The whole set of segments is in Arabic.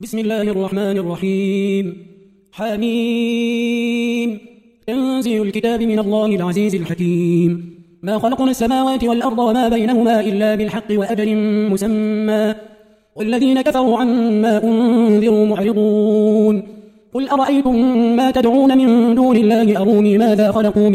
بسم الله الرحمن الرحيم. حميم. تنزيل الكتاب من الله العزيز الحكيم. ما خلقنا السماوات والأرض وما بينهما إلا بالحق وأجل مسمى والذين كفروا عما أنذروا معرضون. قل أرأيتم ما تدعون من دون الله أروني ماذا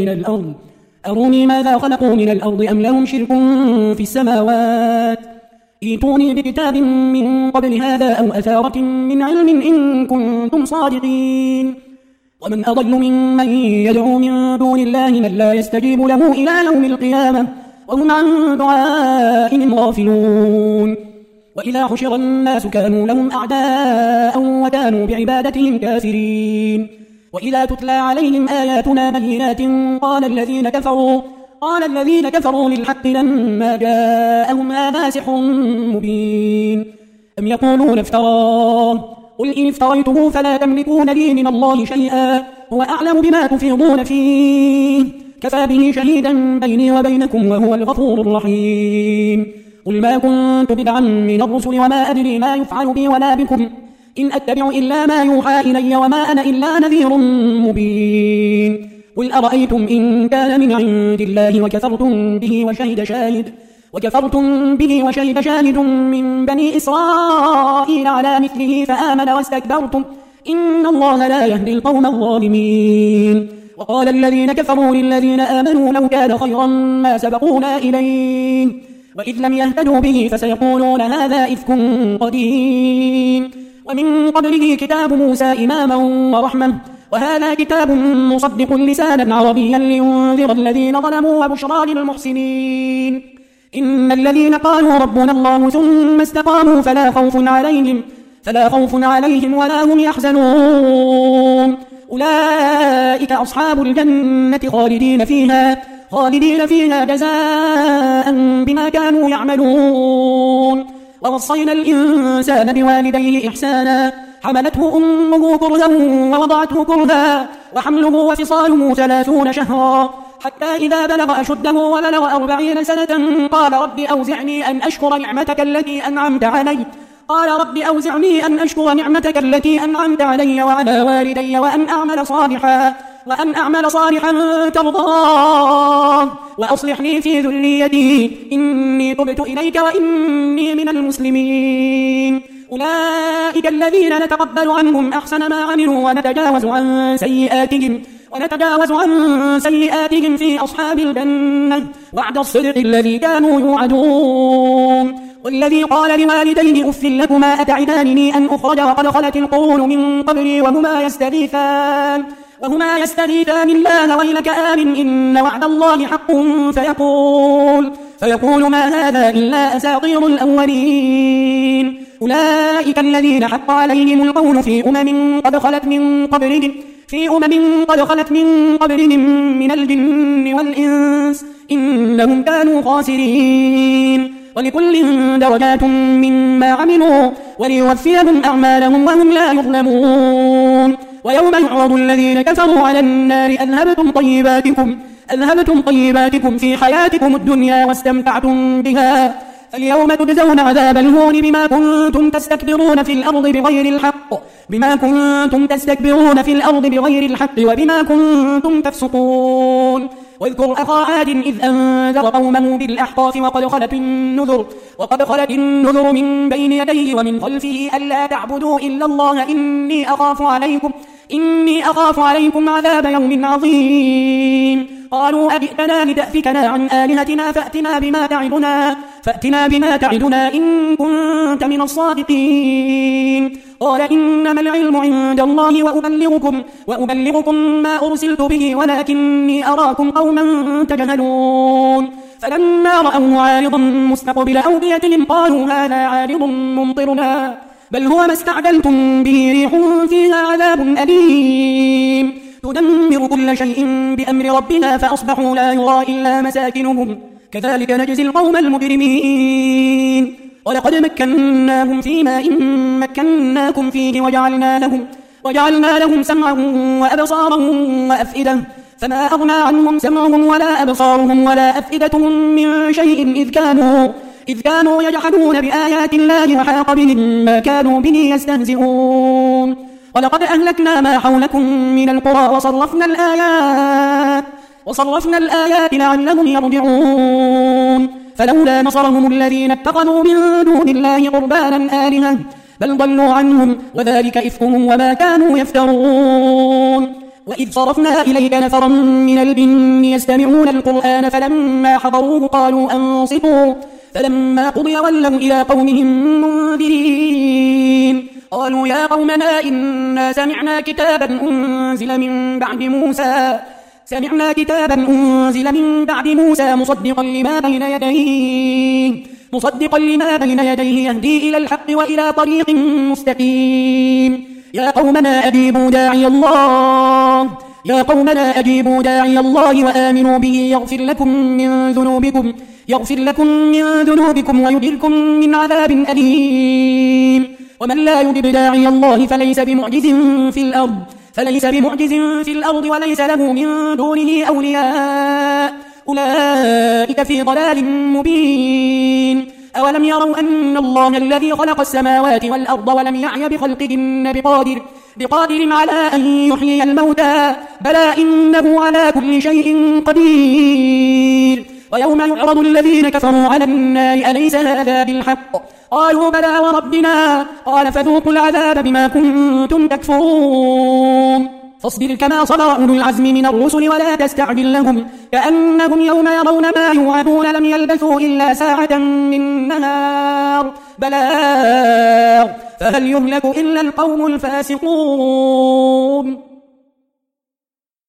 خلقوا من الأرض أم لهم شرك في السماوات ائتوني بكتاب من قبل هذا أو أثارة من علم إن كنتم صادقين. ومن أضل ممن يدعو من دون الله من لا يستجيب له إلى يوم القيامة وهم عن دعائهم غافلون. وإذا حشر الناس كانوا لهم أعداء وكانوا بعبادتهم كافرين. وإذا تتلى عليهم آياتنا بينات قال الذين كفروا للحق لما جاءهم هذا سحر مبين. أم يقولون افتراه قل إن افتريته فلا تملكون لي من الله شيئا هو أعلم بما تفيضون فيه كفى به شهيدا بيني وبينكم وهو الغفور الرحيم. قل ما كنت بدعا من الرسل وما أدري ما يفعل بي ولا بكم إن أتبع إلا ما يوحى إلي وما أنا إلا نذير مبين. قل أرأيتم إن كان من عند الله وكفرتم به وشهد شاهد من بني إسرائيل على مثله فآمن واستكبرتم إن الله لا يهدي القوم الظالمين. وقال الذين كفروا للذين آمنوا لو كان خيرا ما سبقونا إليه وإذ لم يهتدوا به فسيقولون هذا إفك قديم. ومن قبله كتاب موسى إماما ورحمة وهذا كتاب مصدق لسانا عربيا لينذر الذين ظلموا وبشرى للمحسنين. إن الذين قالوا ربنا الله ثم استقاموا فلا خوف عليهم ولا هم يحزنون. أولئك أصحاب الجنة خالدين فيها جزاء بما كانوا يعملون. ووصينا الإنسان بوالديه إحسانا حملته أمه كرها ووضعته كرها وحمله وفصاله 30 شهرا حتى إذا بلغ أشده وبلغ 40 سنة قال رب أوزعني أن أشكر نعمتك التي أنعمت علي وعلى والدي وأن أعمل صالحا ترضاه وأصلح لي في ذريتي إني تبت إليك وإني من المسلمين. أولئك الذين نتقبل عنهم أحسن ما عملوا ونتجاوز عن سيئاتهم في أصحاب الجنة وعد الصدق الذي كانوا يوعدون. والذي قال لوالديه أف لكما أتعدانني أن أخرج وقد خلت القرون من قبلي وهما يستغيثان الله ويلك آمن إن وعد الله حق فيقول ما هذا إلا أساطير الأولين. أولئك الذين حق عليهم القول في أمم قد خلت من قبلهم من الجن والإنس إنهم كانوا خاسرين. ولكل درجات مما عملوا وليوفيهم أعمالهم وهم لا يظلمون. ويوم يعرض الذين كفروا على النار أذهبتم طيباتكم في حياتكم الدنيا واستمتعتم بها فاليوم تجزون عذاب الهون بما كنتم تستكبرون في الأرض بغير الحق وبما كنتم تفسقون. واذكر أخا عاد إذ أنذر قومه بالأحقاف وقد خلت النذر من بين يديه ومن خلفه ألا تعبدوا إلا الله إني أخاف عليكم عذاب يوم عظيم. قالوا أجئتنا لتأفكنا عن آلهتنا فأتنا بما تعدنا إن كنت من الصادقين. قال إنما العلم عند الله وأبلغكم ما أرسلت به ولكني أراكم قوما تجهلون. فلما رأوه عارضا مستقبل أوديتهم قالوا هذا عارض ممطرنا بل هو ما استعجلتم به ريح فيها عذاب أليم تدمر كل شيء بأمر ربنا فأصبحوا لا يرى إلا مساكنهم كذلك نجزي القوم المجرمين. ولقد مكناهم في ماء مكناكم فيه وجعلنا لهم سمعا وأبصارا وأفئدة فما أغنى عنهم سمعهم ولا أبصارهم ولا أفئدتهم من شيء إذ كانوا يجحدون بآيات الله وحاق بهم ما كانوا به يستهزئون ولقد أهلكنا ما حولكم من القرى وصرفنا الآيات لعلهم يرجعون فلولا نصرهم الذين اتخذوا من دون الله قربانا آلهة بل ضلوا عنهم وذلك إفكهم وما كانوا يفترون وإذ صرفنا إليك نفرا من الجن يستمعون القرآن فلما حضروه قالوا أنصتوا فلما قضي ولوا إلى قومهم منذرين قالوا يا قومنا إنا سمعنا كتابا أنزل من بعد موسى مصدقا لما بين يديه يهدي إلى الحق وإلى طريق مستقيم يا قومنا أجيبوا داعي الله وآمنوا به يغفر لكم من ذنوبكم ويجركم من عذاب أليم ومن لا يجب داعي الله فليس بمعجز في الأرض وليس له من دونه أولياء أولئك في ضلال مبين أولم يروا أن الله الذي خلق السماوات والأرض ولم يعي بخلقهن بقادر على أن يحيي الموتى بلى إنه على كل شيء قدير ويوم يعرض الذين كفروا على النار أليس هذا بالحق قالوا بلى وربنا قال فذوقوا العذاب بما كنتم تكفرون فاصبر كما صبر أولو العزم من الرسل ولا تستعجل لهم كأنهم يوم يرون ما يوعدون لم يلبثوا إلا ساعة من نهار بلاغ فهل يهلك إلا القوم الفاسقون